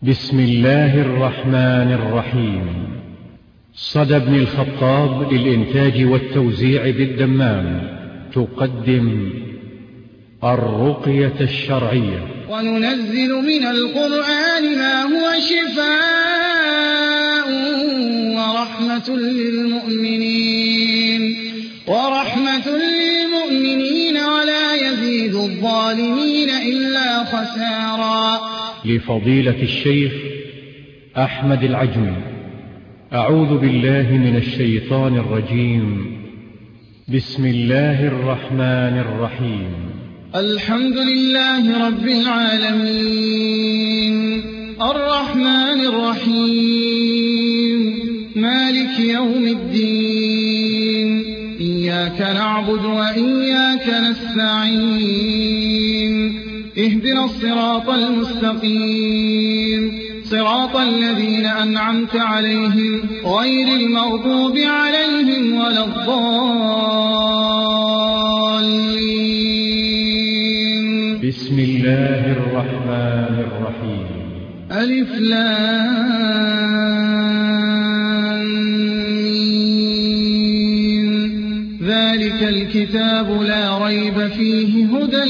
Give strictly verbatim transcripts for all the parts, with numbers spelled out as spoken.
بسم الله الرحمن الرحيم. صدى بن الخطاب للإنتاج والتوزيع بالدمام تقدم الرقية الشرعية. وننزل من القرآن ما هو شفاء ورحمة للمؤمنين ورحمة للمؤمنين ولا يزيد الظالمين إلا خسارا. لفضيلة الشيخ أحمد العجمي. أعوذ بالله من الشيطان الرجيم. بسم الله الرحمن الرحيم. الحمد لله رب العالمين الرحمن الرحيم مالك يوم الدين إياك نعبد وإياك نستعين اهدنا الصراط المستقيم صراط الذين أنعمت عليهم غير المغضوب عليهم ولا الضالين. بسم الله الرحمن الرحيم. ألف لام ذلك الكتاب لا ريب فيه هدى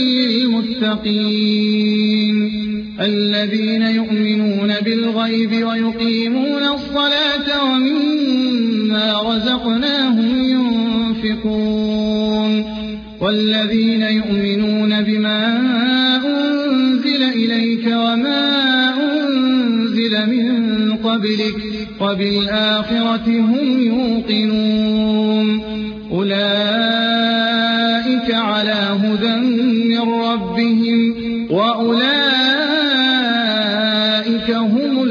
للمتقين الذين يؤمنون بالغيب ويقيمون الصلاة ومما رزقناهم ينفقون والذين يؤمنون بما أنزل إليك وما أنزل من قبلك وبالآخرة هم يوقنون أولئك على هدى من ربهم وأولئك هم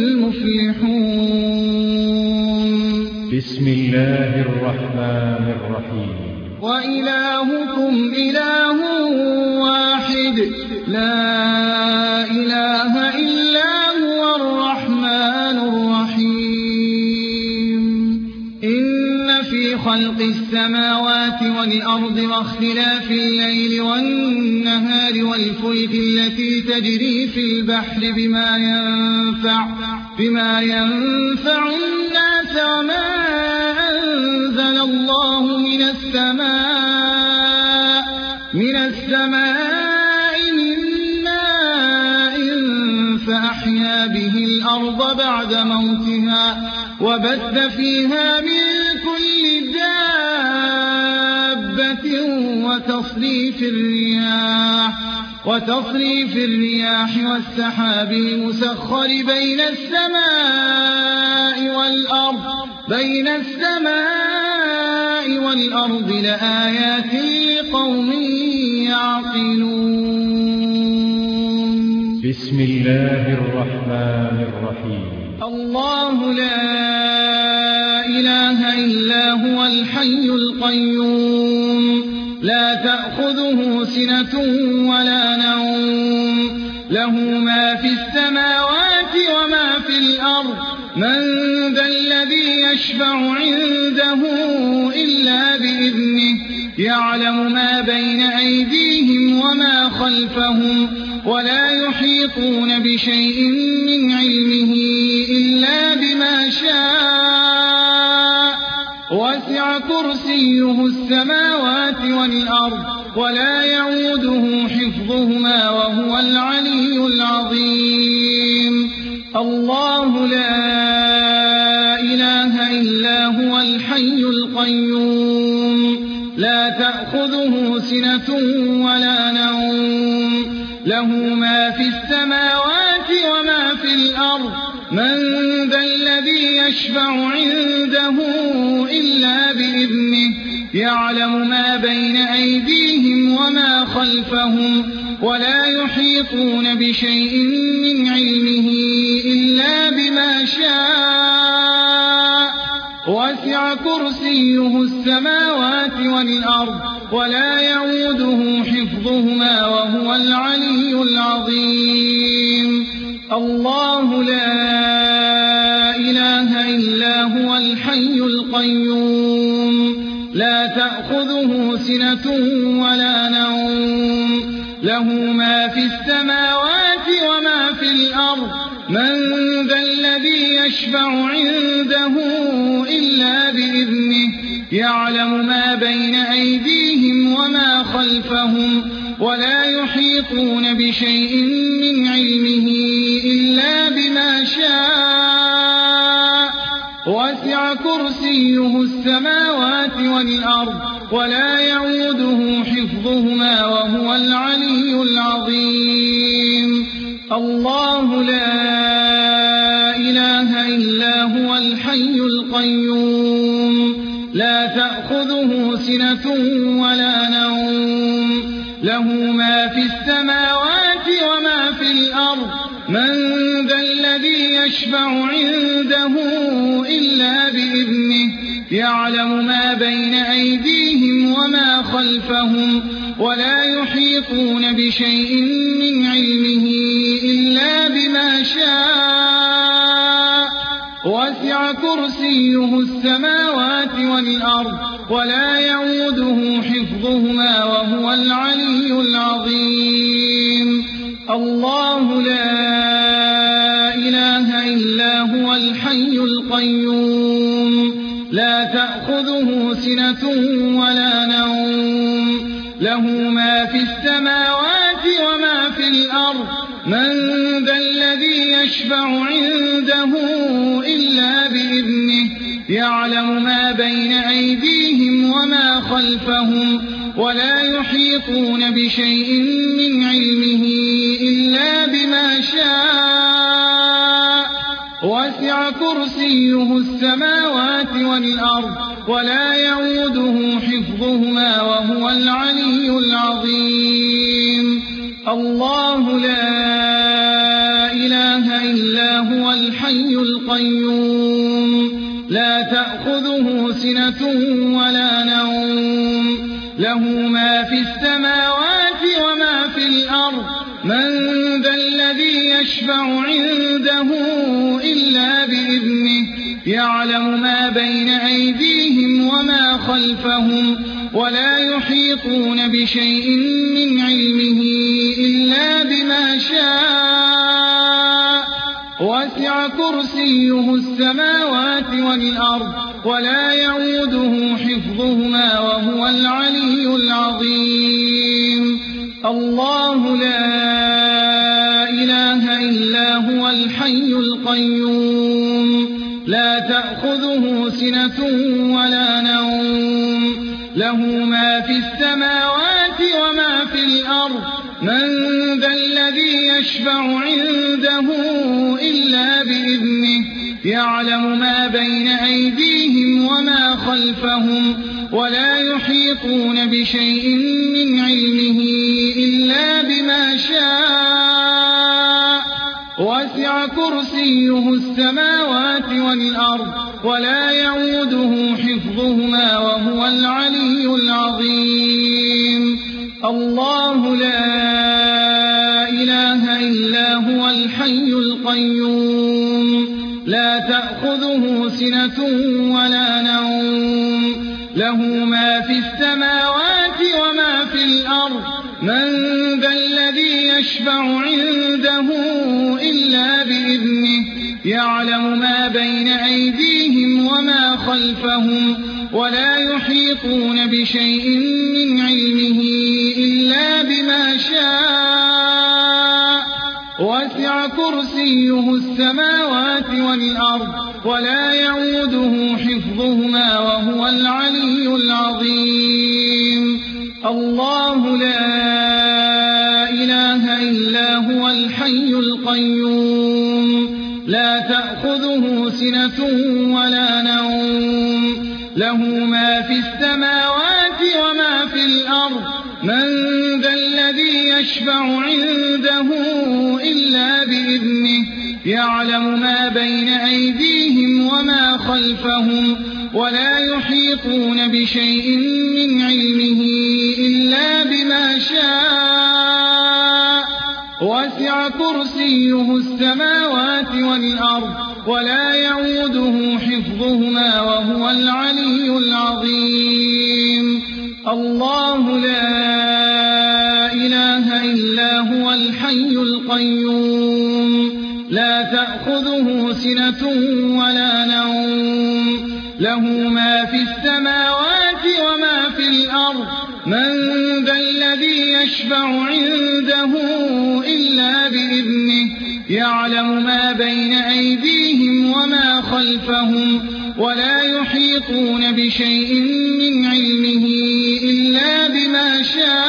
المفلحون. بسم الله الرحمن الرحيم. وإلهكم إله واحد لا إله إلا هو الرحمن الرحيم. إن في خلق السماوات والأرض واختلاف الليل والنهار والفلك التي تجري في البحر بما ينفع, بما ينفع الناس وما أنزل الله من السماء, من السماء من ماء فأحيا به الأرض بعد موتها وبث فيها من كل دابة وتصريف الرياح, وتصريف الرياح والسحاب المسخر بين السماء والأرض, بين السماء والأرض لآيات لقوم يعقلون. بسم الله الرحمن الرحيم. الله لا إله إلا هو الحي القيوم لا تأخذه سنة ولا نوم له ما في السماوات وما في الأرض من ذا الذي يشفع عنده إلا بإذنه يعلم ما بين أيديهم وما خلفهم ولا يحيطون بشيء من علمه إلا بما شاء وسع كرسيه السماوات والأرض ولا يعوده حفظهما وهو العلي العظيم. الله لا إله إلا هو الحي القيوم لا تأخذه سنة ولا نوم له ما في السماوات وما في الأرض من ذا الذي يشفع عنده إلا بإذنه يعلم ما بين أيديهم وما خلفهم ولا يحيطون بشيء من علمه إلا بما شاء وسع كرسيه السماوات والأرض ولا يعوده حفظهما وهو العلي العظيم. الله لا إله إلا هو الحي القيوم لا تأخذه سنة ولا نوم له ما في السماوات وما في الأرض من ذا الذي يشفع عنده إلا بإذنه يعلم ما بين أيديهم وما خلفهم ولا يحيطون بشيء من علمه إلا بما شاء وسع كرسيه السماوات والأرض ولا يعوده حفظهما وهو العلي العظيم الله لا إله إلا هو الحي القيوم لا تأخذه سنة ولا نوم له ما في السماوات وما في الأرض من ذا الذي يشفع عنده إلا بإذنه يعلم ما بين أيديهم وما خلفهم ولا يحيطون بشيء من علمه إلا بما شاء وسع كرسيه السماوات والأرض ولا يعوده حفظهما وهو العلي العظيم الله لا إله إلا هو الحي القيوم لا تأخذه سنة ولا نوم له ما في السماوات وما في الأرض من ذا الذي يشفع عنده إلا بإذنه يعلم ما بين أيديهم وما خلفهم ولا يحيطون بشيء من علمه إلا بما شاء وسع كرسيه السماوات والأرض ولا يعوده حفظهما وهو العلي العظيم الله لا إله إلا هو الحي القيوم لا تأخذه سنة ولا نوم له ما في السماوات وما في الأرض من ذا الذي يشفع عنده إلا بإذنه يعلم ما بين أيديهم وما خلفهم ولا يحيطون بشيء من علمه إلا بما شاء وسع كرسيه السماوات والأرض ولا يعوده حفظهما وهو العلي العظيم الله لا إله إلا هو الحي القيوم لا تأخذه سنة ولا نوم له ما في السماوات وما في الأرض من ذا الذي يشفع عنده إلا بإذنه يعلم ما بين أيديهم وما خلفهم ولا يحيطون بشيء من علمه إلا بما شاء وسع كرسيه السماوات والأرض ولا يعوده حفظهما وهو العلي العظيم الله لا إله إلا هو الحي القيوم لا تأخذه سنة ولا نوم له ما في السماوات وما في الأرض من ذا الذي يشفع عنده إلا بإذنه يعلم ما بين أيديهم وما خلفهم ولا يحيطون بشيء من علمه إلا بما شاء وسع كرسيه السماوات والأرض ولا يعوده حفظهما وهو العلي العظيم الله لا إله إلا هو الحي القيوم لا تأخذه سنة ولا نوم له ما في السماوات وما في الأرض من ذا الذي يشفع عنده إلا بإذنه يعلم ما بين أيديهم وما خلفهم ولا يحيطون بشيء من علمه إلا بما شاء وسع كرسيه السماوات والأرض ولا يعوده حفظهما وهو العلي العظيم الله لا إله إلا هو الحي القيوم لا تأخذه سنة ولا نوم له ما في السماوات وما في الأرض من ذا الذي يشفع عنده إلا بإذنه يعلم ما بين أيديهم وما خلفهم ولا يحيطون بشيء من علمه إلا بما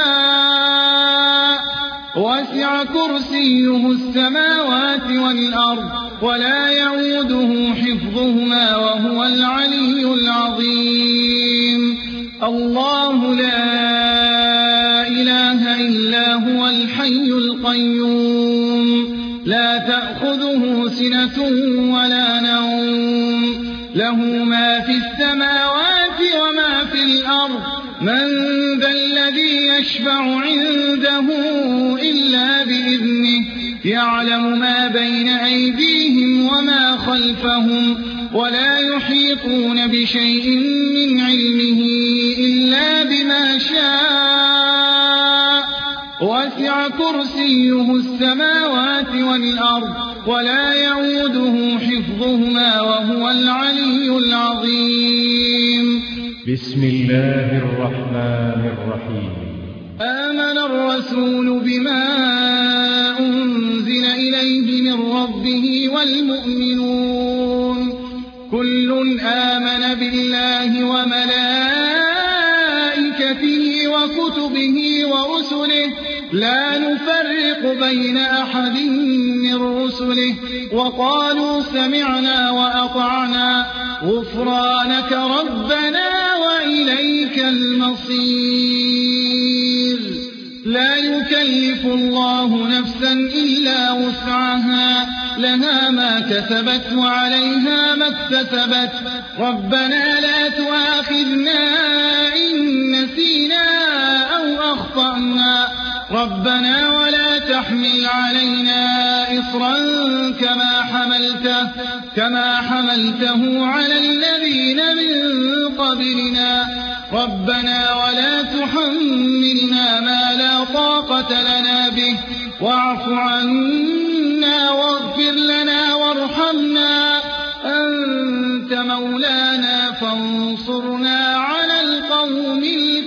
شاء وسع كرسيه السماوات والأرض ولا يعوده حفظهما وهو العلي العظيم الله لا إله إلا هو الحي القيوم لا تأخذه سنة ولا نوم له ما في السماوات وما في الأرض من ذا الذي يشفع عنده إلا بإذنه يعلم ما بين أيديهم وما خلفهم ولا يحيطون بشيء من علمه إلا بما شاء وسع كرسيه السماوات والأرض ولا يعوده حفظهما وهو العلي العظيم بسم الله الرحمن الرحيم آمن الرسول بما أنزل إليه من ربه والمؤمنون كل آمن بالله وملائكته وكتبه ورسله لا نفرق بين أحد من رسله وقالوا سمعنا وأطعنا غفرانك ربنا وإليك المصير لا يكلف الله نفسا إلا وسعها لها ما كسبت وعليها ما اكتسبت ربنا لا تؤاخذنا إن نسينا أو أخطأنا ربنا ولا تحمل علينا إصرا كما حملته كما حملته على الذين من قبلنا ربنا ولا تحملنا ما لا طاقة لنا به واعف عنا واغفر لنا وارحمنا أنت مولانا فانصرنا على القوم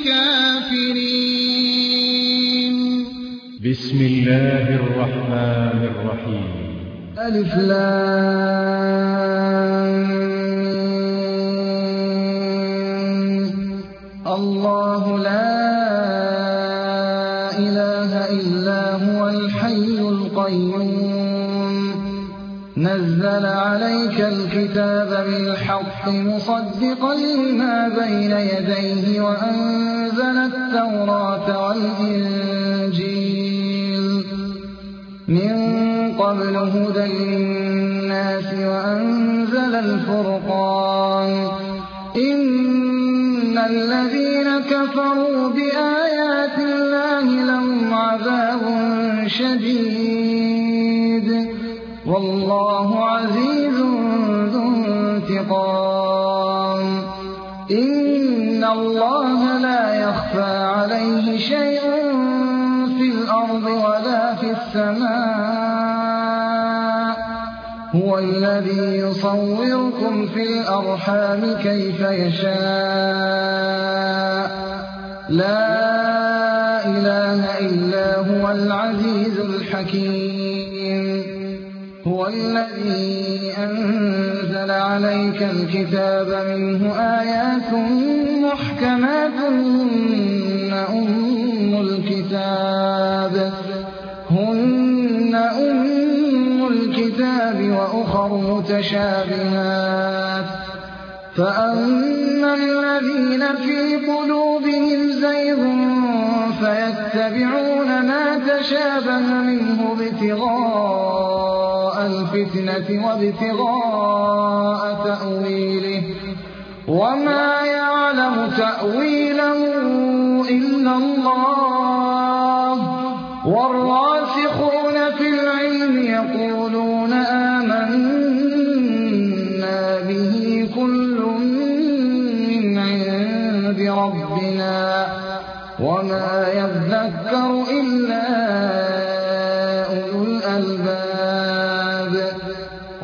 الكافرين بسم الله الرحمن الرحيم ألف لام الله لا إله إلا هو الحي القيوم نزل عليك الكتاب بالحق مصدقا لما بين يديه وأنزل التوراة والإنجيل من قبل هدى للناس وأنزل الفرقان إن الذين كفروا بآيات الله لهم عذاب شديد والله عزيز ذو انتقام إن الله لا يخفى عليه شيء في الأرض ولا في السماء هو الذي يصوركم في الأرحام كيف يشاء لا إله إلا هو العزيز الحكيم هو الذي أنزل عليك الكتاب منه آيات محكمات هن أم الكتاب هن أم الكتاب وأخر متشابهات فأما الذين في قلوبهم زيغ فيتبعون ما تشابه منه ابتغاء الفتنة وابتغاء تأويله وما يعلم تأويله إلا الله والراسخون في العلم يقولون آمنا به كل من عند ربنا وما يذكر إلا أولو الألباب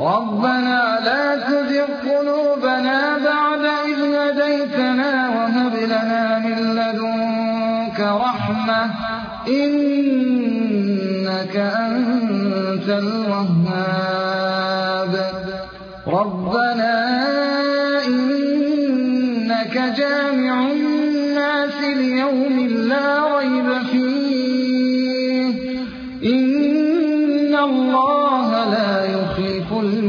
ربنا لا تزغ قلوبنا بعد إذ هديتنا وهب لنا من لدنك رحمة إنك أنت الوهاب ربنا إنك جامع الناس ليوم لا ريب فيه إن الله لا يخلف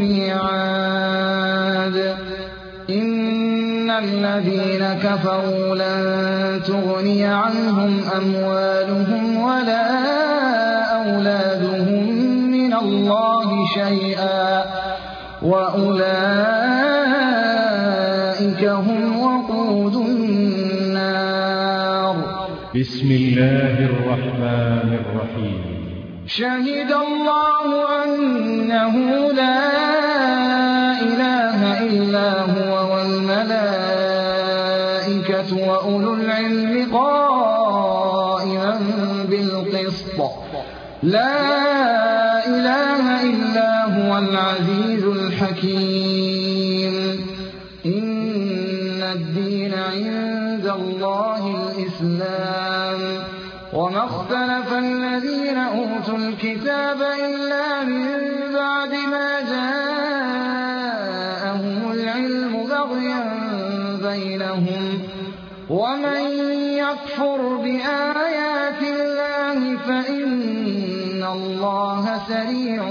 الميعاد إن الذين كفروا لن تغني عنهم أموالهم ولا أولادهم من الله شيئا وأولئك هم وقود النار بسم الله الرحمن الرحيم شهد الله أنه لا إله إلا هو والملائكة وأولو العلم قائما بالقسط لا إله إلا هو العزيز الحكيم إن الدين عند الله الإسلام وما اختلف الذين أوتوا الكتاب إلا من بعد ما جاءهم العلم بغيا بينهم ومن يكفر بآيات الله فإن الله سريع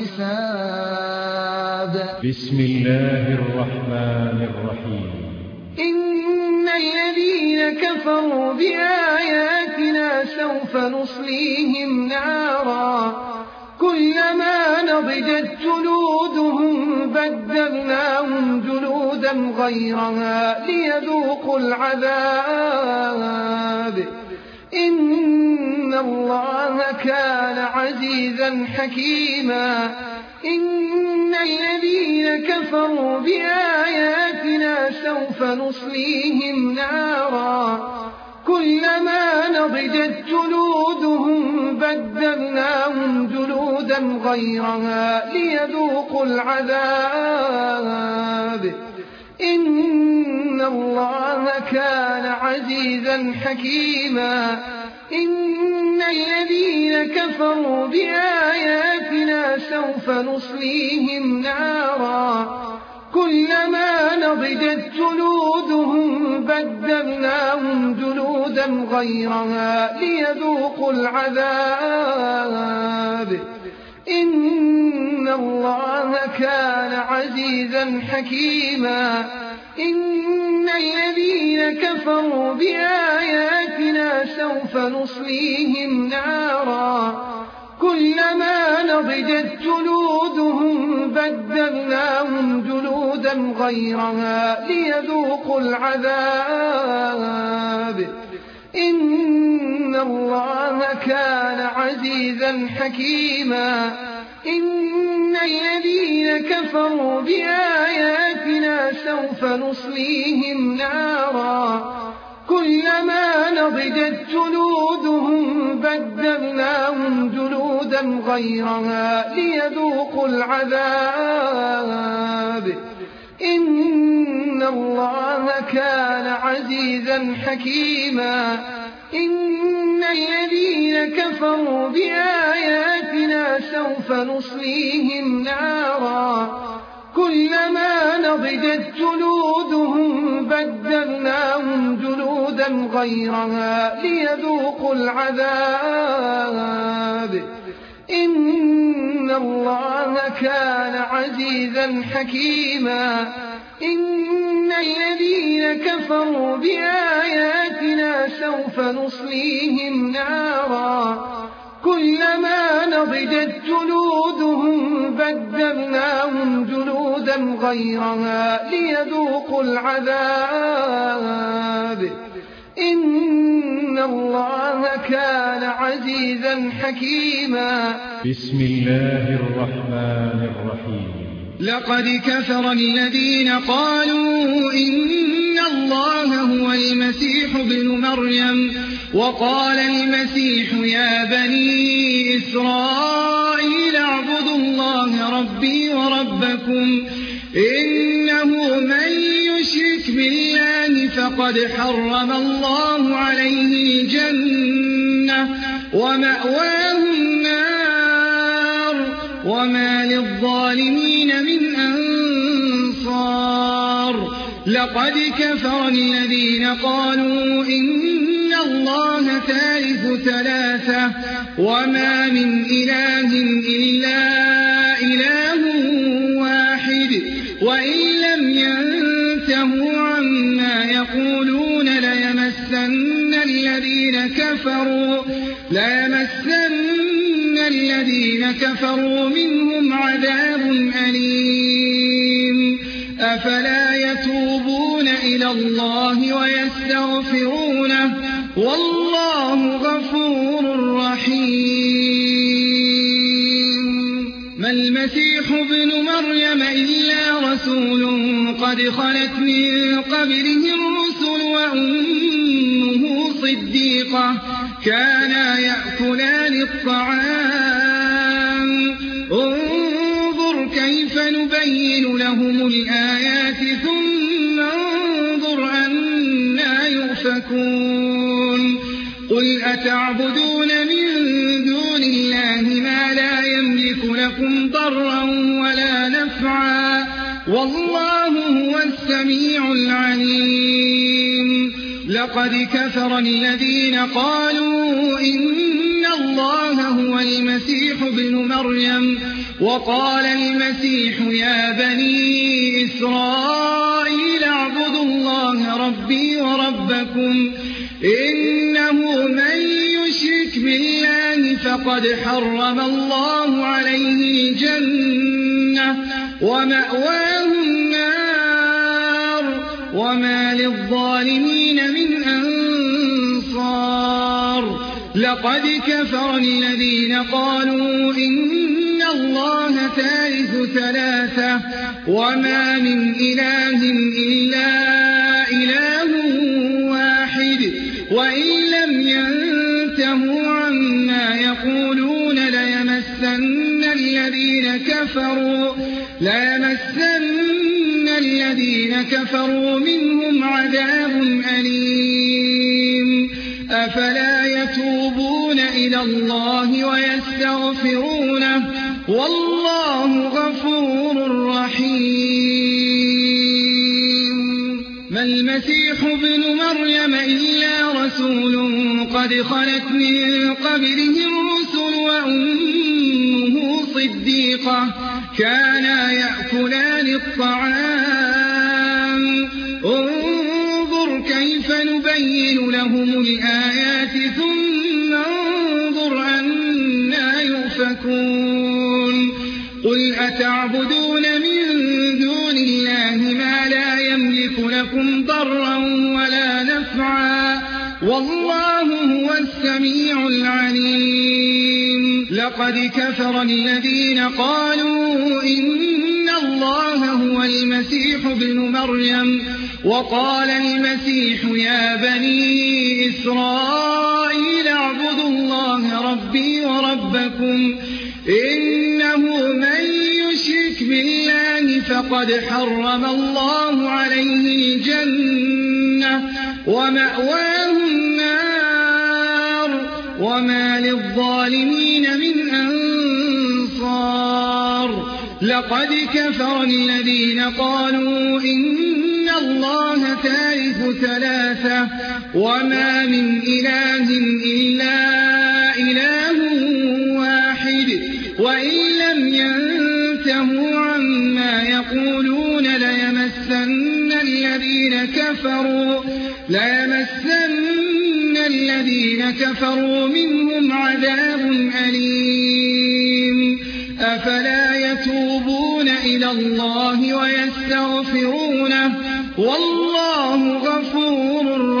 الحساب بسم الله الرحمن الرحيم إن الذين كفروا بآياتنا سوف نصليهم نارا كلما نضجت جلودهم بدلناهم جلودا غيرها ليذوقوا العذاب إن الله كان عزيزا حكيما إن الذين كفروا بآياتنا سوف نصليهم نارا كلما نضجت جلودهم بدلناهم جلودا غيرها ليذوقوا العذاب إن الله كان عزيزا حكيما إن الذين كفروا بآياتنا سوف نصليهم نارا كلما نضجت جلودهم بدلناهم جلودا غيرها ليذوقوا العذاب إن الله كان عزيزا حكيما إن الذين كفروا بآياتنا سوف نصليهم نارا كلما نضجت جلودهم بدلناهم جلودا غيرها ليذوقوا العذاب إن الله كان عزيزا حكيما إن الذين كفروا بآياتنا سوف نصليهم نارا كلما نضجت جلودهم بدلناهم جلودا غيرها ليذوقوا العذاب إن الله كان عزيزا حكيما إن الذين كفروا بآياتنا سوف نصليهم نارا كلما نضجت جلودهم بدلناهم جلودا غيرها ليذوقوا العذاب إن الله كان عزيزا حكيما إن الذين كفروا بآياتنا سوف نصليهم نارا كلما نضجت جلودهم بدلناهم جلودا غيرها ليذوقوا العذاب إن الله كان عزيزا حكيما بسم الله الرحمن الرحيم لقد كفر الذين قالوا إن الله هو المسيح ابن مريم وقال المسيح يا بني إسرائيل اعبدوا الله ربي ربي وربكم إنه من يشرك بالله فقد حرم الله عليه الجنة ومأواه النار وما للظالمين من أنصار لقد كفر الذين قالوا إن الله ثالث ثلاثة وما من إله إلا إله واحد وإن لم ينتهوا عما يقولون ليمسن الذين كفروا ليمسن الذين كفروا منهم عذاب أليم أفلا يتوبون إلى الله ويستغفرونه والله غفور رحيم ما المسيح ابن مريم إلا رسول قد خلت من قبله الرسل وأمه صديقة كانا يأكلان الطعام انظر كيف نبين لهم الآيات ثم انظر أنا يؤفكون قل أتعبدون من دون الله ما لا يملك لكم ضرا ولا نفعا والله هو السميع العليم لقد كفر الذين قالوا إن الله هو المسيح ابن مريم وقال المسيح يا بني إسرائيل اعبدوا الله ربي وربكم إنه من يشرك بالله فقد حرم الله عليه الجنة ومأواه النار وما للظالمين من أنصار لقد كفر الذين قالوا إن الله ثالث ثلاثة وما من إله إلا إله واحد وإن لم ينتهوا عما يقولون ليمسن الذين كفروا ليمسن الذين كفروا منهم عذاب أليم أفلا يتوبون إلى الله ويستغفرونه والله غفور رحيم ما المسيح ابن مريم إلا رسول قد خلت من قبله الرسل وأمه صديقة كانا يأكلان الطعام انظر كيف نبين لهم الآيات ثم انظر أنا يؤفكون قل أتعبدون من دون الله ما لا يملك لكم ضرا ولا نفعا والله هو السميع العليم لقد كفر الذين قالوا إن الله هو المسيح ابن مريم وقال المسيح يا بني إسرائيل اعبدوا الله ربي وربكم إنه من يشرك بالله فقد حرم الله عليه الجنة ومأواه النار وما للظالمين من أنصار لقد كفر الذين قالوا إن الله ثالث ثلاثة وما من إله إلا إله واحد وإن لم ينتهوا عما يقولون ليمسن الذين كفروا ليمسن الذين كفروا منهم عذاب أليم أفلا يتوبون إلى الله ويستغفرونه والله غفور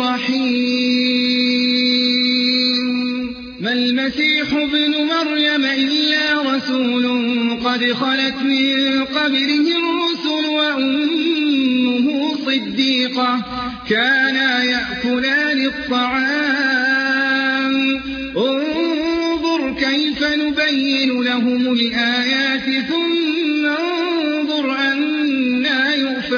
رحيم ما المسيح ابن مريم إلا رسول قد خلت من قبله الرسل وأمه صديقة كانا يأكلان الطعام انظر كيف نبين لهم الآيات ثم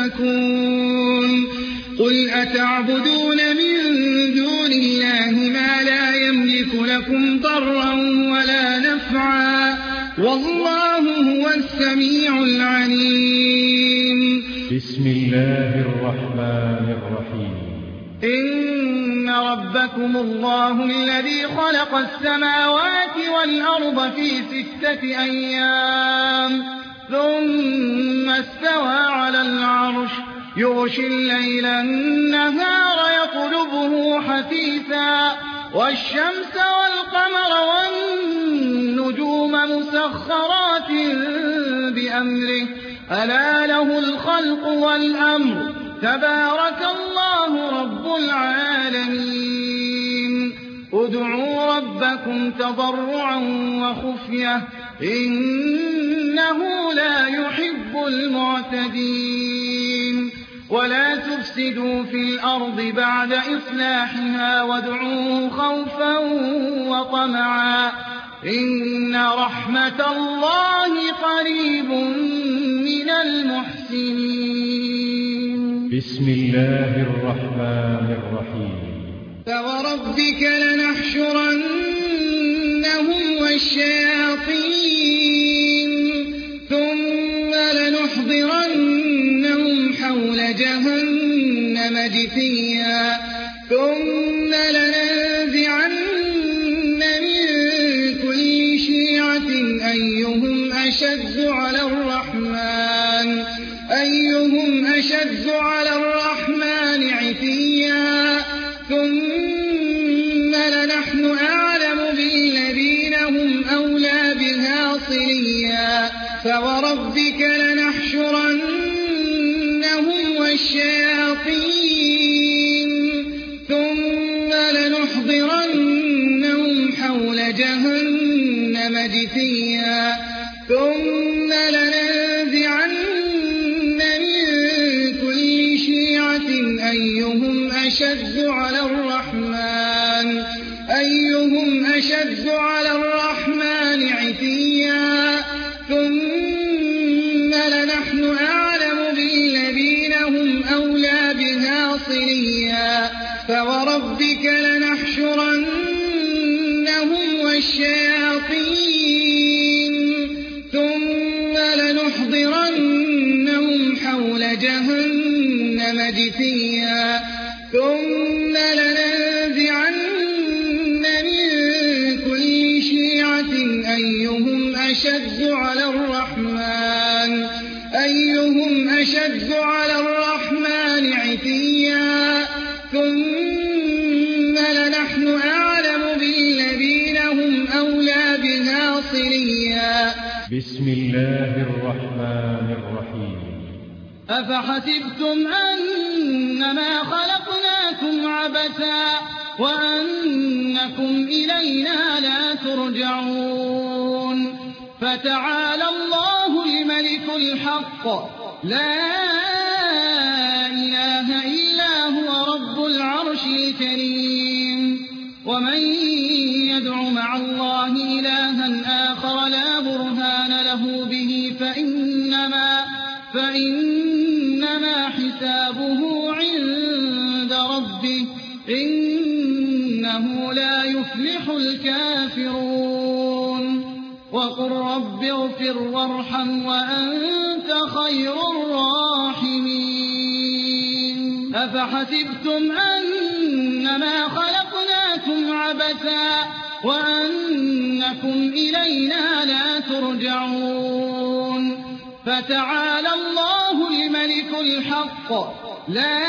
تؤفكون قل أتعبدون من دون الله ما لا يملك لكم ضرا ولا نفعا والله هو السميع العليم. بسم الله الرحمن الرحيم. إن ربكم الله الذي خلق السماوات والأرض في ستة أيام ثم استوى على العرش يغشي الليل النهار يطلبه حثيثا والشمس والقمر والنجوم مسخرات بأمره ألا له الخلق والأمر تبارك الله رب العالمين. ادعوا ربكم تضرعا وخفية إنه لا يحب المعتدين. ولا تفسدوا في الأرض بعد إصلاحها وادعوه خوفا وطمعا إن رحمة الله قريب من المحسنين. بسم الله الرحمن الرحيم. فوربك لنحشرنهم والشياطين ثم لنحضرنهم حول جهنم جثيا ثم لننزعن من كل شيعة أيهم أشد على الرحمن أيهم أشد على الرحمن عتيا ثم لنحن أعلم بالذين هم أولى بها صليا. فوربك لنحشرنهم والشياطين ثم لنحضرنهم حول جهنم جثيا ثم لننزعن من كل شيعة أيهم أشد على الرحمن أيهم أشد على الرحمن عتيا ثم لنحن أعلم بالذين هم أولى بها صليا. فوربك لنحشرنهم والشياطين ثم لنحضرنهم حول جهنم جثيا ثم لننزعن من كل شيعة أيهم أشد على الرحمن أيهم أشد على الرحمن عتيا ثم لنحن أعلم بالذين هم أولى بها صليا. بسم الله الرحمن الرحيم. أفحسبتم أنما خلقناكم عبثا وأنكم إلينا لا ترجعون فتعالى الله الملك الحق لا إله إلا هو رب العرش الكريم. ومن يدع مع الله إلها آخر لا برهان له به فإنما, فإنما حسابه عند ربه إنه لا يفلح الكافرون. وقل رب اغفر وارحم وأنت خير الراحمين. أفحسبتم أنما خلقناكم عبثا وأنكم إلينا لا ترجعون فتعالى الله الملك الحق لا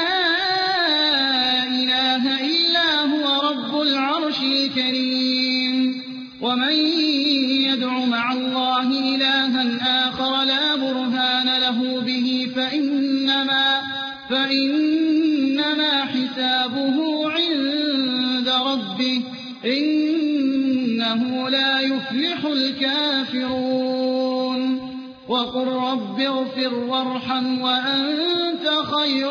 إله إلا هو رب العرش الكريم. ومن يدع مع الله إلها آخر لا برهان له به فإنما, فإنما حسابه عند ربه إنه لا يفلح الكافرون. وقل رب اغفر وارحم وأنت خير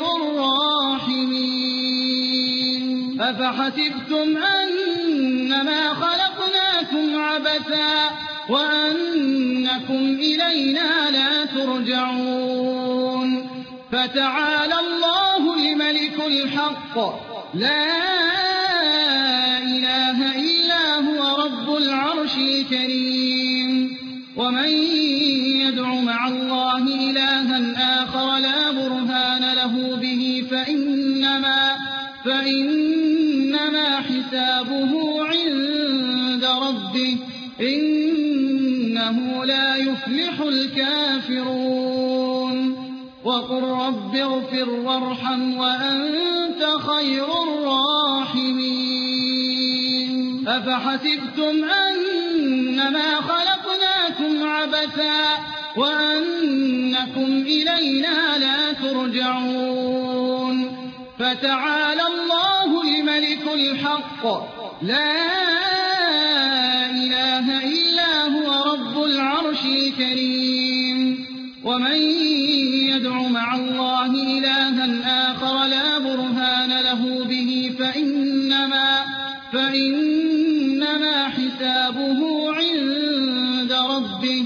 الراحمين. أفحسبتم أنما خلقناكم عبثا وأنكم إلينا لا ترجعون فتعالى الله الملك الحق لا إله إلا هو رب العرش الكريم. ومن يدع مع الله إلها آخر لا برهان له به فإنما, فإنما حسابه عند ربه إنه لا يفلح الكافرون. وقل رب اغفر وارحم وأنت خير الراحمين. أفحسبتم أنما خلقناكم عبثا وأنكم إلينا لا ترجعون. فتعالى الله الملك الحق لا إله إلا هو رب العرش الكريم. ومن يدع مع الله إلها آخر لا برهان له به فإنما, فإنما حسابه عند ربه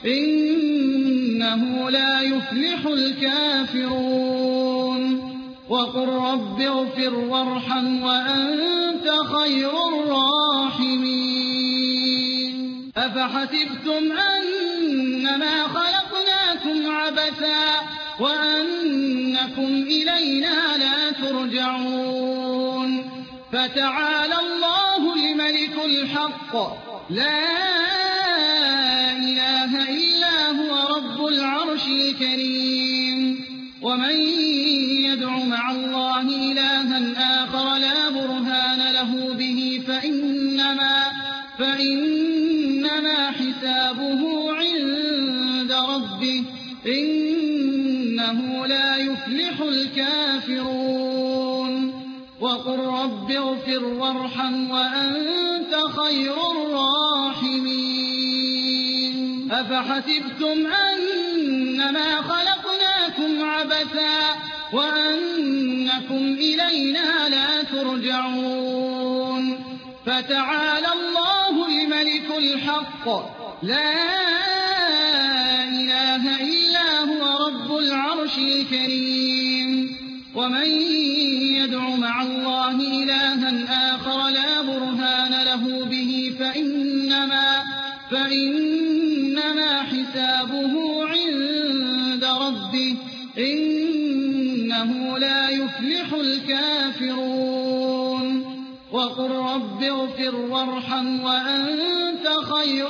إنه لا يفلح الكافرون. وقل رب اغفر وارحم وأنت خير الراحمين. أفحسبتم أنما خلقناكم عبثا وأنكم إلينا لا ترجعون. فتعالى الله الملك الحق لا إله إلا هو رب العرش الكريم. ومن يدع مع الله إلها آخر لا برهان له به فإنما, فإنما حسابه عند ربه إنه لا يفلح الكافرون. وقل رب اغفر وارحم وأنت خير الراحمين. أفحسبتم أنما خلقناكم عبثا وأنكم إلينا لا ترجعون. فتعالى الله الملك الحق لا إله إلا هو رب العرش الكريم. ومن يدع مع الله إلها آخر لا برهان له به فإنما, فإنما حسابه عند ربه إنه لا يفلح الكافرون. وقل رب اغفر وارحم وأنت خير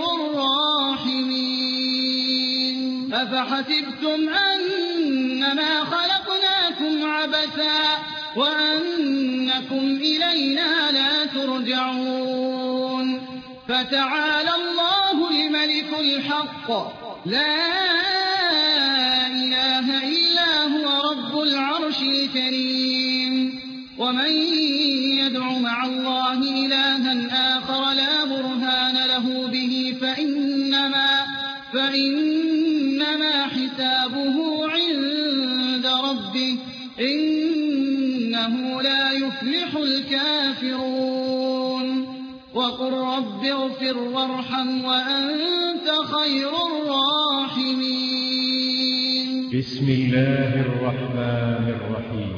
الراحمين. أفحسبتم أنما خلقناكم عبثا وأنكم إلينا لا ترجعون. فتعالى الله الملك الحق لا إله إلا هو رب العرش الكريم. ومن يدع مع الله إلها آخر لا برهان له به فإنما, فإنما حسابه عند ربه إنه لا يفلح الكافرون. وقل رب اغفر وارحم وأنت خير الراحمين. بسم الله الرحمن الرحيم.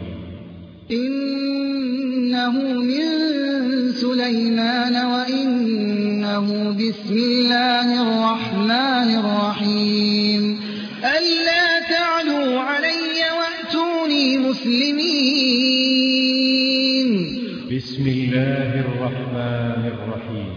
إنه من سليمان وإنه بسم الله الرحمن الرحيم. ألا تعلوا علي وأتوني مسلمين. بسم الله الرحمن الرحيم.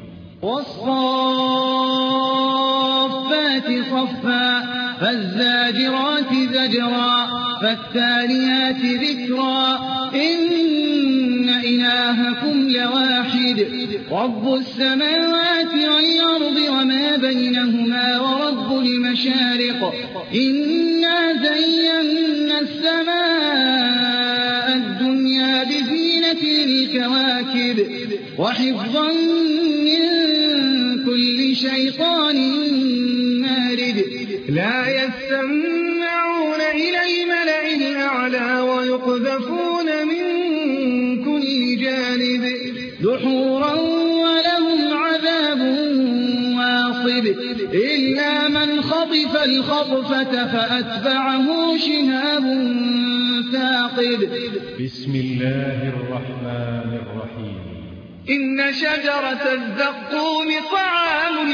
والصافات صفا فالزاجرات زجرا فالتاليات ذكرا إن إلهكم لواحد رب السماوات والأرض وما بينهما ورب المشارق إنا زينا السماء الدنيا بزينة الكواكب وحفظا من كل شيطان مارد لا يستمعون إلى الملأ الأعلى ويقذفون من كل جانب دحورا ولهم عذاب واصب إلا من خطف فاستبق الخطفة فأتبعه شهاب ثاقب. بسم الله الرحمن الرحيم. إن شجرة الزقوم طعام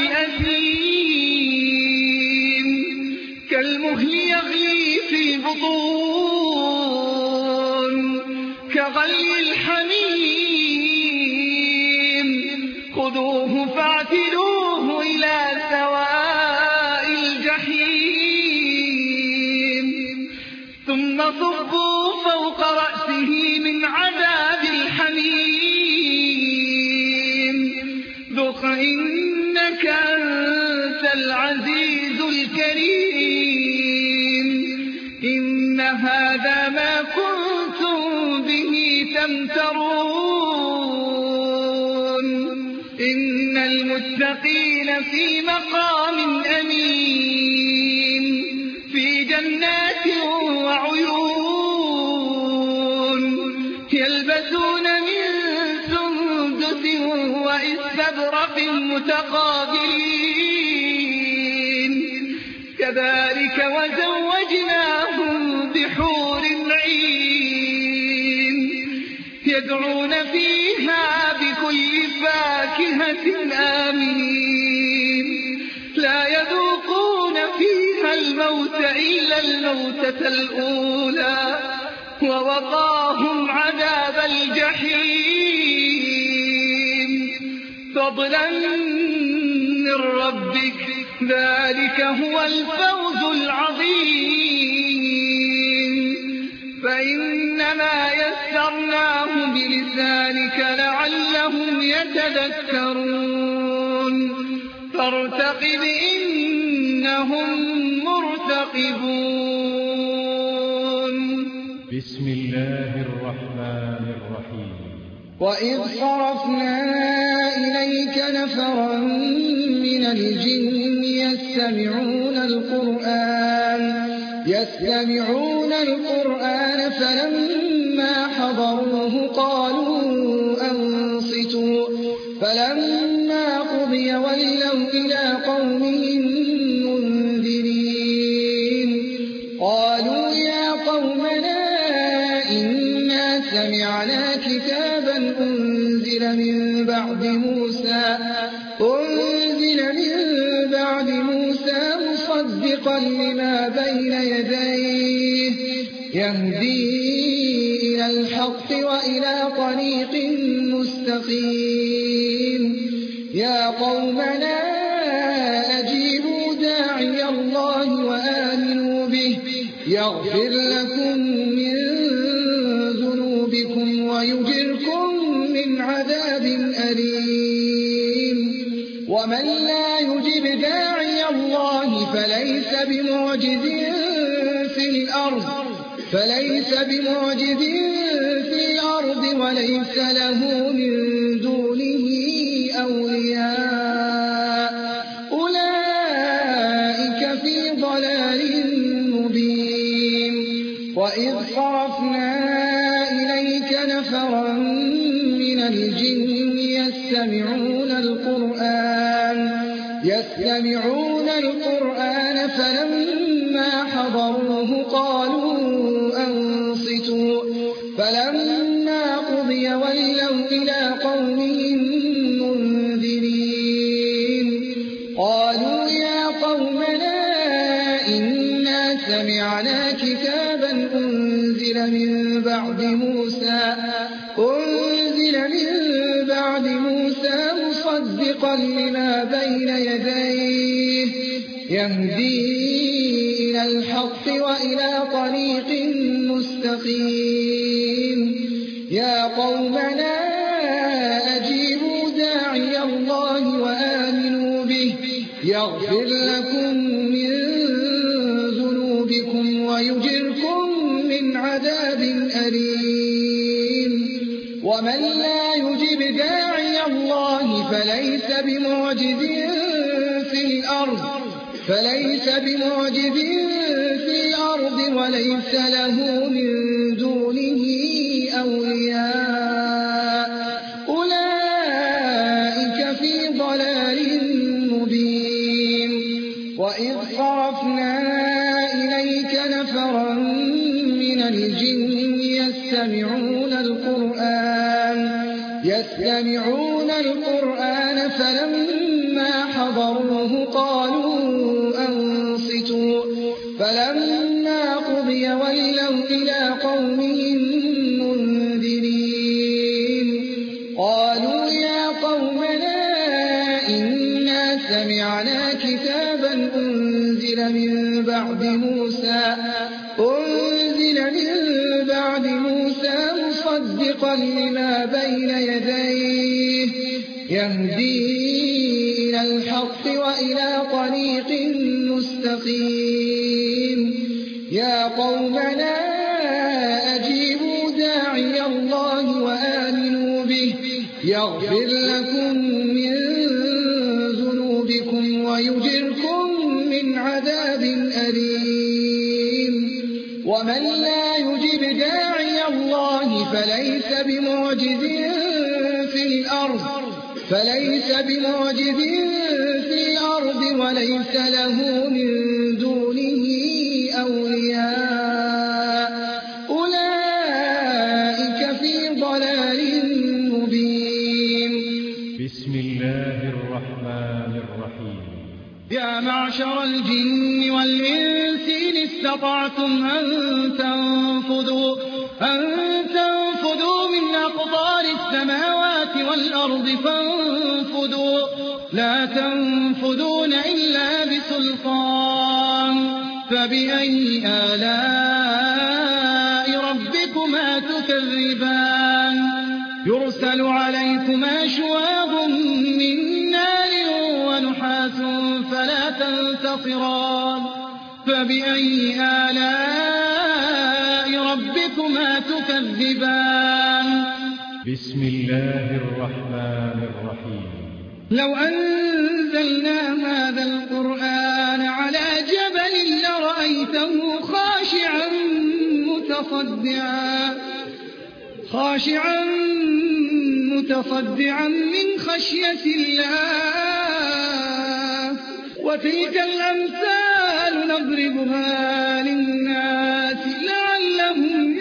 الأثيم كالمهل يغلي في البطون كغلي الحميم خذوه فاعتلوه إلى سواء الجحيم ثم صبوا فوق رأسه من عذاب الحميم ذق إنك أنت العزيز الكريم إن هذا ما كنتم به تمترون إن المتقين في مقام أمين في جنات وعيون يلبسون من سندس واستبرق متقابلين كذلك وزوجناهم بحور عين يدعون فيها بكل فاكهة آمنين لا يذوقون فيها الموت إلا الموتة الأولى ووقاهم عذاب الجحيم فضلا من ربك ذلك هو الفوز العظيم فإنما يسرناه بلسانك لعلهم يتذكرون فارتقب إنهم مرتقبون. بسم الله الرحمن الرحيم. وإذ صرفنا إليك نفرا من الجن يستمعون القرآن يستمعون القرآن فلما حضروه قالوا أنصتوا فلما قضي ولوا إلى قومهم منذرين قالوا يا قومنا إنا سمعنا كتابا أنزل من بعد موسى أنزل من بعد موسى مصدقا لما بين يديه يهدي إلى الحق وإلى طريق مستقيم يا قومنا أجيبوا داعي الله وآمنوا به يغفر لكم من ذنوبكم ويجركم من عذاب أليم ومن لا يجب داعي الله فليس بمعجز في الأرض فليس بمعجز في الأرض وليس له من دونه أولياء أولئك في ضلال مبين. وإذ صرفنا إليك نفرا من الجن يستمعون القرآن يستمعون القرآن فلما حضروه قالوا أنصتوا فلما قضي ولوا إلى قومهم منذرين قالوا يا قومنا إنا سمعنا كتابا أنزل من بعد موسى أنزل من بعد موسى مصدقا لما بين يديه يهدي إلى الحق وإلى طريق مستقيم يا قومنا أجيبوا داعي الله وآمنوا به يغفر لكم من ذنوبكم ويجركم من عذاب أليم ومن لا يجب داعي الله فليس بمعجز في الأرض فليس بمعجز في الأرض وليس له من دونه أولياء أولئك في ضلال مبين. وإذ صرفنا الجن يستمعون القرآن يستمعون القرآن فلما حضروه قالوا أنصتوا فلما قضي ولوا إلى قومهم منذرين قالوا يا قومنا إنا سمعنا كتابا أنزل من بعد موسى أنزل من بعد موسى مصدقا لما بين يديه يهدي إلى الحق وإلى طريق مستقيم يا قومنا أجيبوا داعي الله وآمنوا به يغفر لكم من ذنوبكم ويجركم من عذاب أليم ومن لا يجب داعي الله فليس بمعجز في الأرض فليس بمعجز في الأرض وليس له من دونه أولياء أولئك في ضلال مبين. بسم الله الرحمن الرحيم. يا معشر الجن والإنس إن استطعتم أن تنفذوا أن تنفذوا من أقطار السماوات والأرض فانفذوا لا تنفذون إلا بسلطان فبأي آلاء ربكما تكذبان يرسل عليكما شواظ من نار ونحاس فلا تنتصران فبأي آلاء ربكما تكذبان. بسم الله الرحمن الرحيم. لو أنزلنا هذا القرآن على جبل لرأيته خاشعا متصدعا خاشعا متصدعا من خشية الله وتلك الأمثال نضربها للناس لعلهم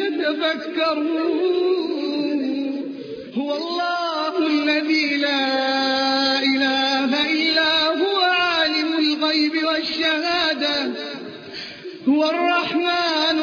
يتفكرون. هو الله الذي لا إله إلا هو عالم الغيب والشهادة هو الرحمن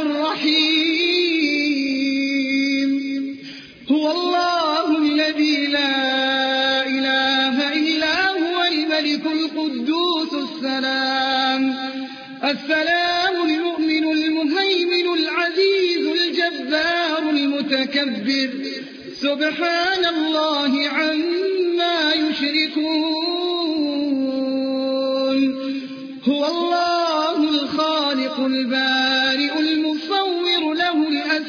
الرحيم. هو الله الذي لا إله إلا هو الملك القدوس السلام السلام المؤمن المهيمن العزيز الجبار المتكبر سبحان الله عما يشركون. هو الله الخالق البارئ المصور له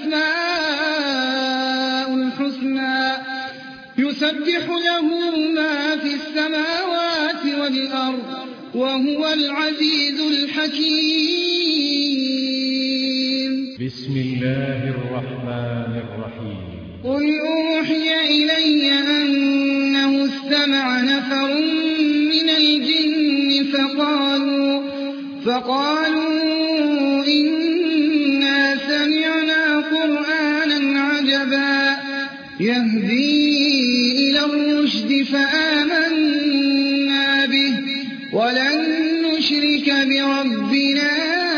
الأسماء الحسنى يسبح له ما في السماوات والأرض وهو العزيز الحكيم. بسم الله الرحمن الرحيم. قل أوحي إلي أنه استمع نفر من الجن فقالوا, فقالوا إنا سمعنا قرآنا عجبا يهدي إلى الرشد فآمنا به ولن نشرك بربنا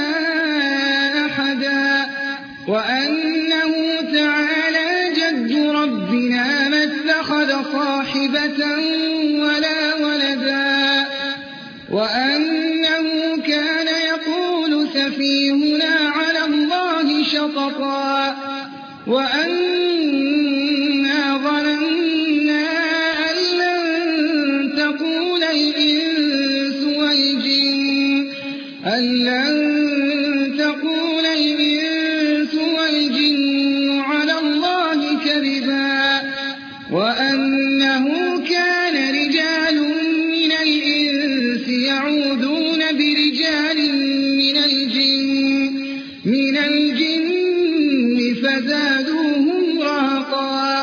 أحدا وأنه تعالى جد ربنا ما اتخذ صاحبة ولا ولدا وأنه كان يقول سفيهنا على الله شططا وأنا ظننا أن لن تقول الإنس والجن أن لن تقول الإنس والجن على الله كذبا وأنه كان رجال من الإنس يعوذون برجال من الجن من الجن فزادوهم رهقا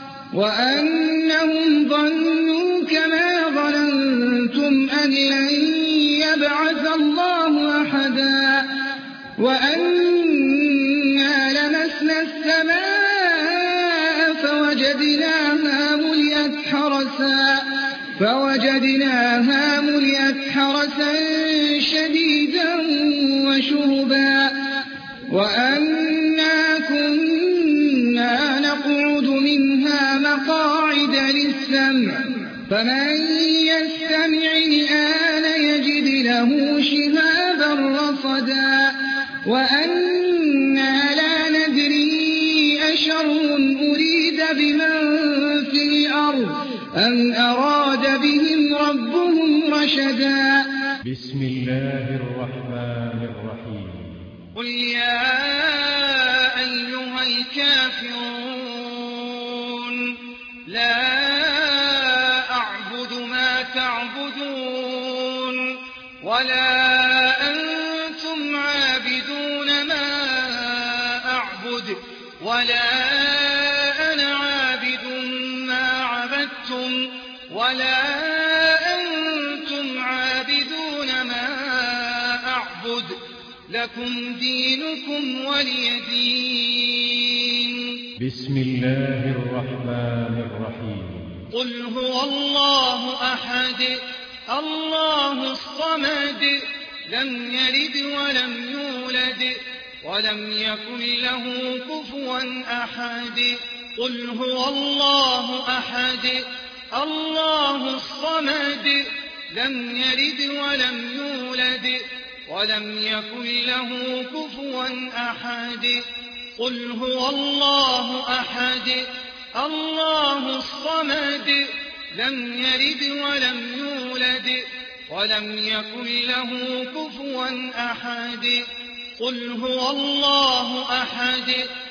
وأنهم ظنوا كما ظننتم أن لن يبعث الله أحدا وأن إِنَّا لَمَسْنَا السَّمَاءَ فَوَجَدْنَاهَا مُلِئَتْ حَرَسًا فَوَجَدْنَاهَا مُلِئَتْ حَرَسًا شَدِيدًا وَشُهُبًا وَأَنَّا كُنَّا نَقْعُدُ مِنْهَا مَقَاعِدَ لِلسَّمْعِ فَمَن يَسْتَمِعِ الْآنَ يَجِدْ لَهُ شِهَابًا رَّصَدًا وَأَنَّا لَا نَدْرِي أَشَرٌّ أُرِيدَ بِمَن فِي الْأَرْضِ أَمْ أَرَادَ بِهِمْ رَبُّهُمْ رَشَدًا. بسم الله الرحمن الرحيم. قل يا أيها الكافرون لا أعبد ما تعبدون ولا أنتم عابدون ما أعبد ولا أنا عابد ما عبدتم ولا أنتم عابدون ما أعبد لكم دينكم ولي دين. بسم الله الرحمن الرحيم. قل هو الله أحد الله الصمد لم يلد ولم يولد ولم يكن له كفوا أحد. قل هو الله أحد الله الصمد لم يلد ولم يولد ولم يكن له كفوا أحد. قل هو الله أحد الله الصمد لم يلد ولم يولد ولم يكن له كفوا أحد. قل هو الله أحد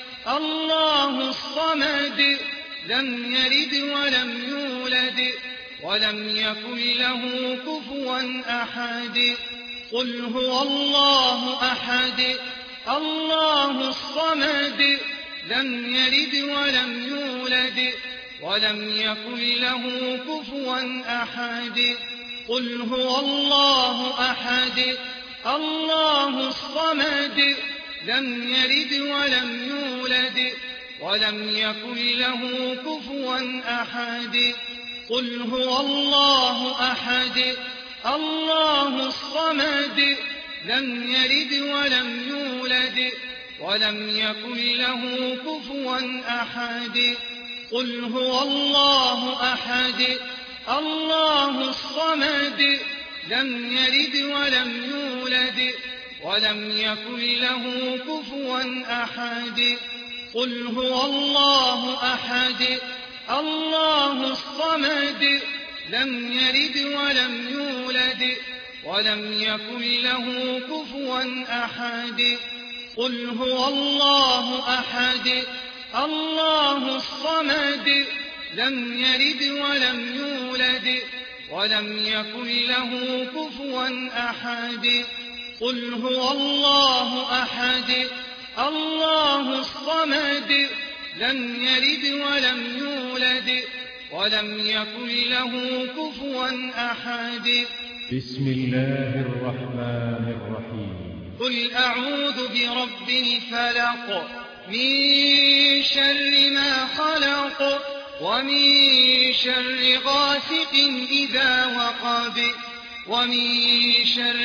الله الصمد لم يلد ولم يولد ولم يكن له كفوا أحد. قل هو الله أحد الله الصمد لم يلد ولم يولد ولم يكن له كفوا أحد. قل هو الله أحد الله الصمد لم يلد ولم يولد ولم يكن له كفوا أحد. قل هو الله أحد الله الصمد لم يلد ولم يولد ولم يكن له كفوا أحد. قل هو الله أحد الله الصمد لم يلد ولم يولد ولم يكن له كفوا أحد. قل هو الله أحد الله الصمد لم يلد ولم يولد ولم يكن له كفوا أحد. قل هو الله أحد الله الصمد لم يلد ولم يولد ولم يكن له كفوا أحد. قل هو الله أحد الله الصمد لم يلد ولم يولد ولم يكن له كفوا أحد. بسم الله الرحمن الرحيم. قل أعوذ برب الفلق من شر ما خلق ومن شر غاسق إذا وقب ومن شر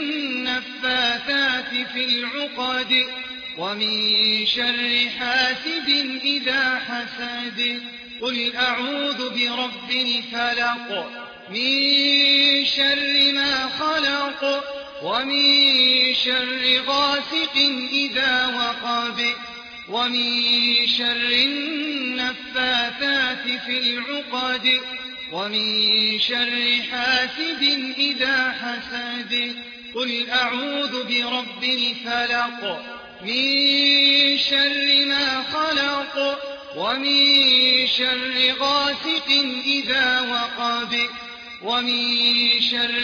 النفاثات في العقد ومن شر حاسد إذا حسد. قل أعوذ برب الفلق من شر ما خلق ومن شر غاسق إذا وقب ومن شر النفاثات في العقد ومن شر حاسد إذا حسد. قل أعوذ برب الفلق من شر ما خلق ومن شر غاسق إذا وقب ومن شر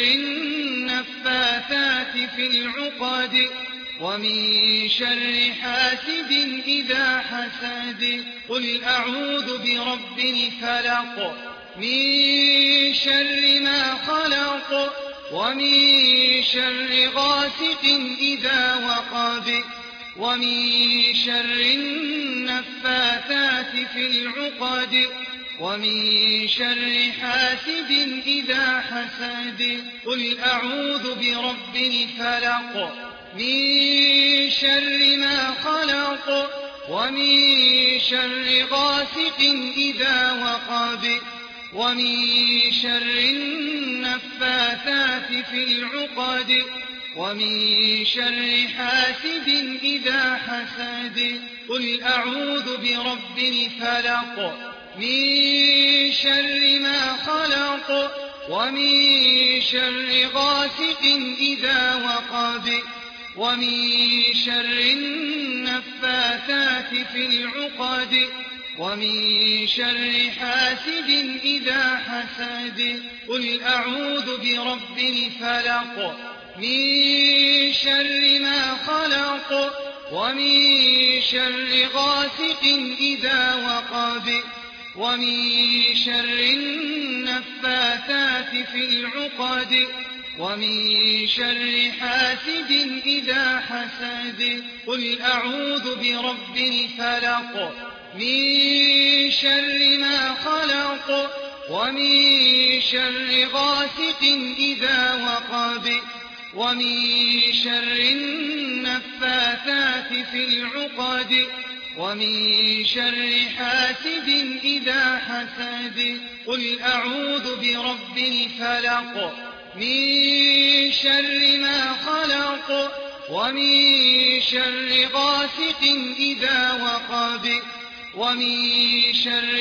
النفاثات في العقد ومن شر حاسد إذا حسد. قل أعوذ برب الفلق من شر ما خلق ومن شر غاسق إذا وقب ومن شر النفاثات في العقد ومن شر حاسد إذا حسد قل أعوذ برب الفلق من شر ما خلق ومن شر غاسق إذا وقب ومن شر النفاثات في العقد ومن شر حاسد إذا حسد قل أعوذ برب الفلق من شر ما خلق ومن شر غاسق إذا وقب ومن شر النفاثات في العقد ومن شر حاسد إذا حسد قل أعوذ برب الفلق من شر ما خلق ومن شر غاسق إذا وقب ومن شر النفاثات في العقد ومن شر حاسد إذا حسد قل أعوذ برب الفلق من شر ما خلق ومن شر غاسق إذا وقب ومن شر النفاثات في العقد ومن شر حاسد إذا حسد قل أعوذ برب الفلق من شر ما خلق ومن شر غاسق إذا وقب ومن شر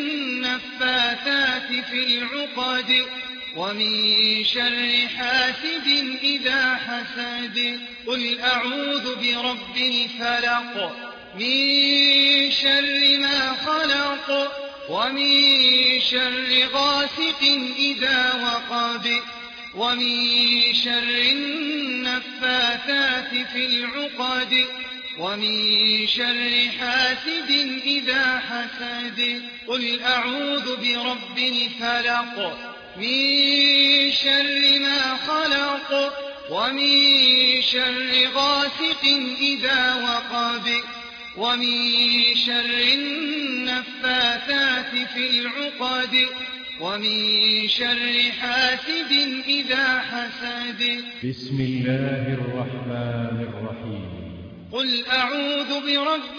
النفاثات في العقد ومن شر حاسد إذا حسد قل أعوذ برب الفلق من شر ما خلق ومن شر غاسق إذا وقب ومن شر النفاثات في العقد ومن شر حاسد إذا حسد قل أعوذ برب الفلق من شر ما خلق ومن شر غاسق إذا وقب ومن شر النفاثات في العقد ومن شر حاسد إذا حسد بسم الله الرحمن الرحيم قل أعوذ برب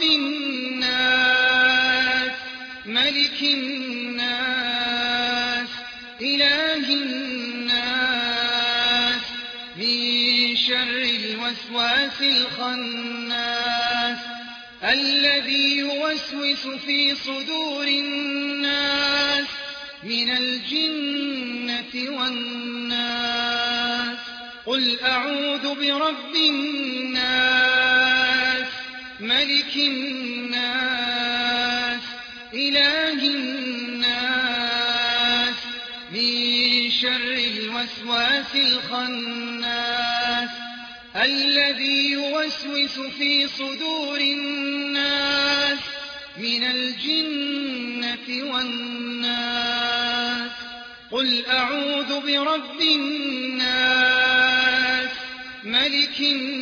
الناس ملك الناس إله الناس من شر الوسواس الخناس الذي يوسوس في صدور الناس من الجنة والناس قل أعوذ برب الناس ملك الناس إله الناس من شر الوسواس الخناس الذي يوسوس في صدور الناس من الجنة والناس قل أعوذ برب الناس ملك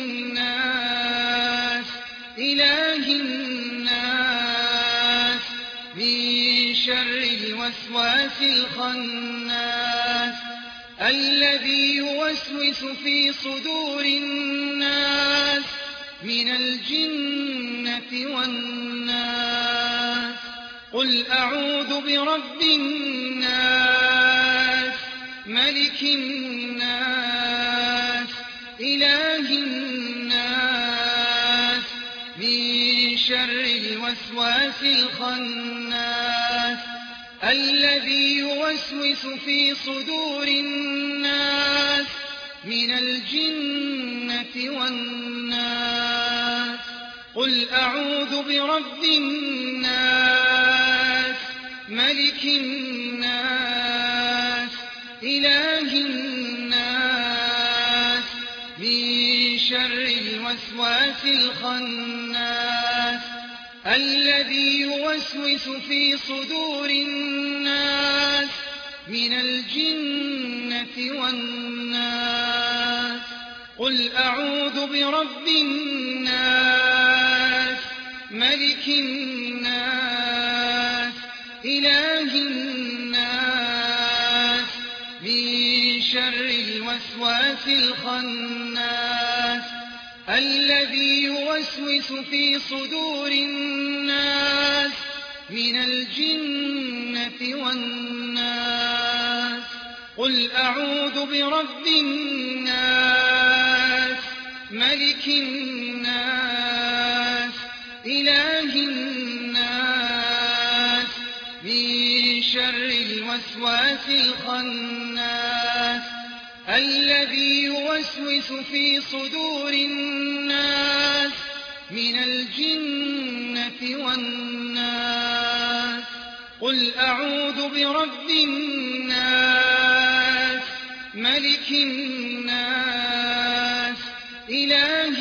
الناس إله الناس من شر الوسواس الخناس الذي يوسوس في صدور الناس من الجنة والناس قل أعوذ برب الناس ملك الناس إله الناس من شر الوسواس الخناس الذي يوسوس في صدور الناس من الجنة والناس قل أعوذ برب الناس ملك الناس إله الناس من شر الوسواس الخناس الذي يوسوس في صدور الناس من الجنة والناس قل أعوذ برب الناس ملك الناس إله الناس من شر الوسواس الخناس الذي يوسوس في صدور الناس من الجنة والناس قل أعوذ برب الناس ملك الناس إله الناس من شر الوسواس الخناس الذي يوسوس في صدور الناس من الجنة والناس قل أعوذ برب الناس ملك الناس إله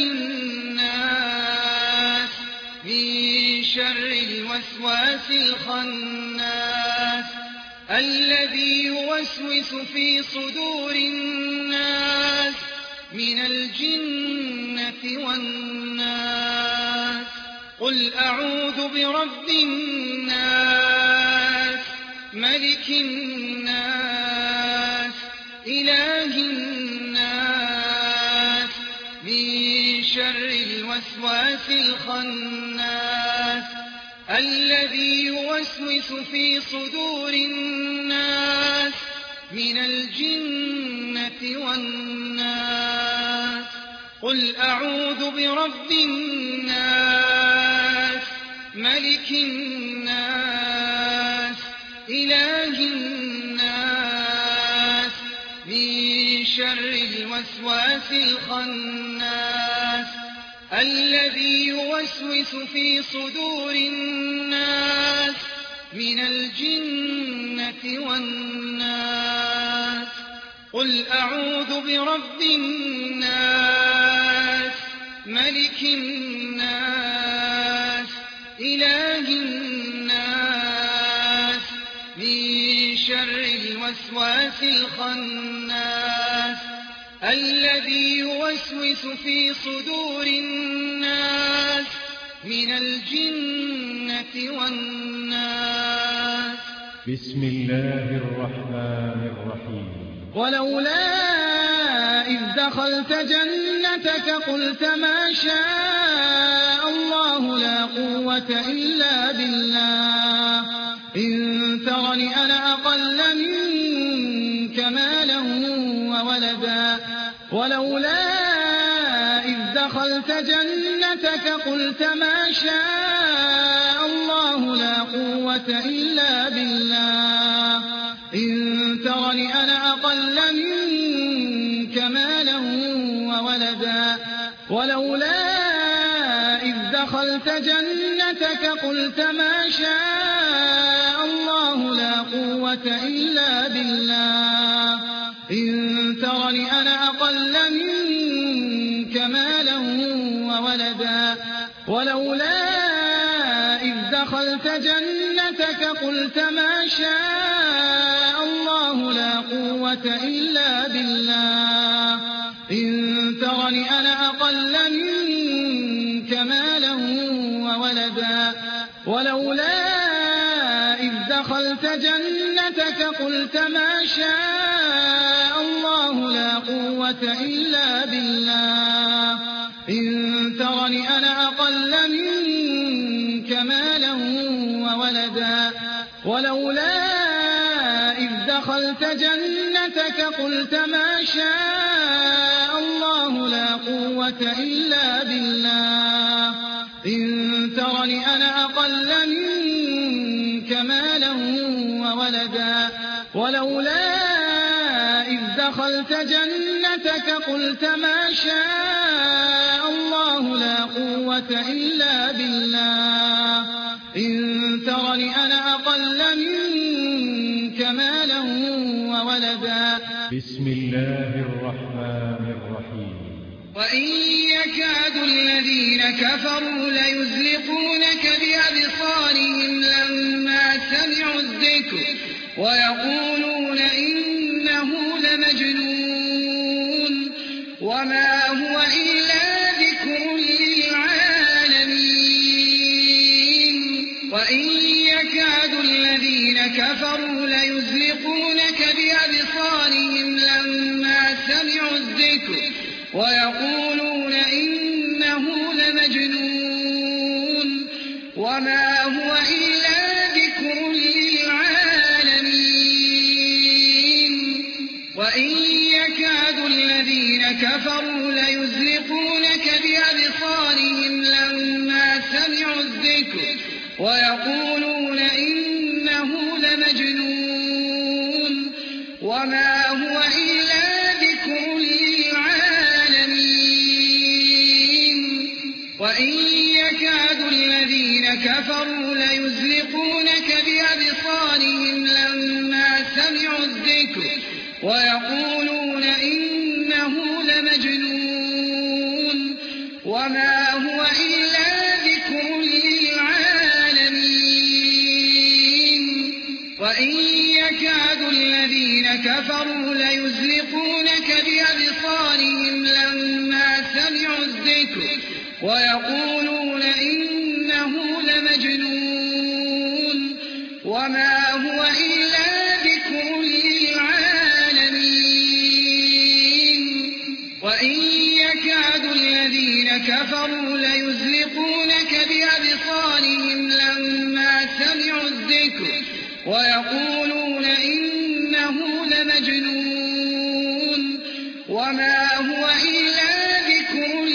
الناس من شر الوسواس الخناس الذي يوسوس في صدور الناس من الجنة والناس قل أعوذ برب الناس ملك الناس إله الناس من شر الوسواس الخناس الذي يوسوس في صدور الناس من الجنة والناس قل أعوذ برب الناس ملك الناس إله الناس من شر الوسواس الخناس الذي يوسوس في صدور الناس من الجنة والناس قل أعوذ برب الناس ملك الناس إله الناس من شر الوسواس الخناس الذي يوسوس في صدور الناس من الجنة والناس بسم الله الرحمن الرحيم ولولا إذ دخلت جنتك قلت ما شاء الله لا قوة إلا بالله إن ترني أنا أقل منك مالا وولدا ولولا إذ دخلت جنتك قلت ما شاء الله لا قوة إلا بالله إن ترني أنا أقل منك مالا وولدا ولولا إذ دخلت جنتك قلت ما شاء الله لا قوة إلا بالله إن ترني أنا أقل منك مالا وولدا ولولا إذ دخلت جنتك قلت ما شاء الله لا قوة إلا بالله إن ترني أنا أقل منك مالا وولدا ولولا إذ دخلت جنتك قلت ما شاء الله لا قوة إلا بالله إن ترني أنا أقل منك مالا وولدا ولولا إذ دخلت جنتك قلت ما شاء الله لا قوة إلا بالله إن ترني أنا أقل منك مالا وولدا ولولا إذ دخلت جنتك قلت ما شاء الله لا قوة إلا بالله إن ترني أنا أقل منك مالا وولدا بسم الله الرحمن الرحيم وإن يكاد الذين كفروا ليزلقونك بأبصارهم لما سمعوا الذكر ويقولون إنه لمجنون وما وإن يكاد الذين كفروا ليزلقونك بأبصارهم لما سمعوا الذكر ويقولون إنه لمجنون وما هو إلا ذكر للعالمين وإن يكاد الذين كفروا ليزلقونك بأبصارهم لما سمعوا الذكر ويقولون إنه لمجنون وما هو إلا ذكر للعالمين وإن يكاد الذين كفروا ليزلقونك بأبصارهم لما سمعوا الذكر ويقولون إنه لمجنون وما هو إلا ذكر للعالمين وإن يكاد الذين كفروا ليزلقونك بأبصارهم لما سمعوا الذكر ويقولون إنه لمجنون وما هو إلا ذكر للعالمين وإن يكاد الذين كفروا ليزلقونك بأبصارهم لما سمعوا الذكر ويقولون إنه لمجنون وما هو إلا ذكر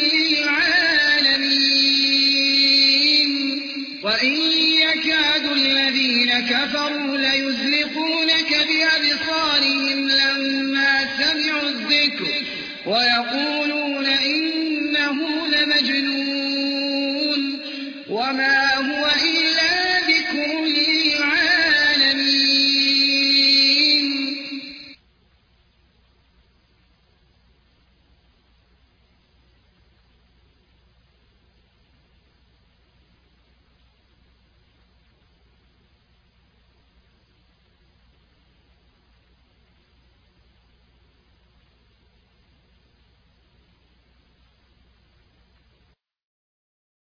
للعالمين وإن يكاد الذين كفروا ليزلقونك بأبصارهم لما سمعوا الذكر ويقولون إنه لمجنون وما هو إلا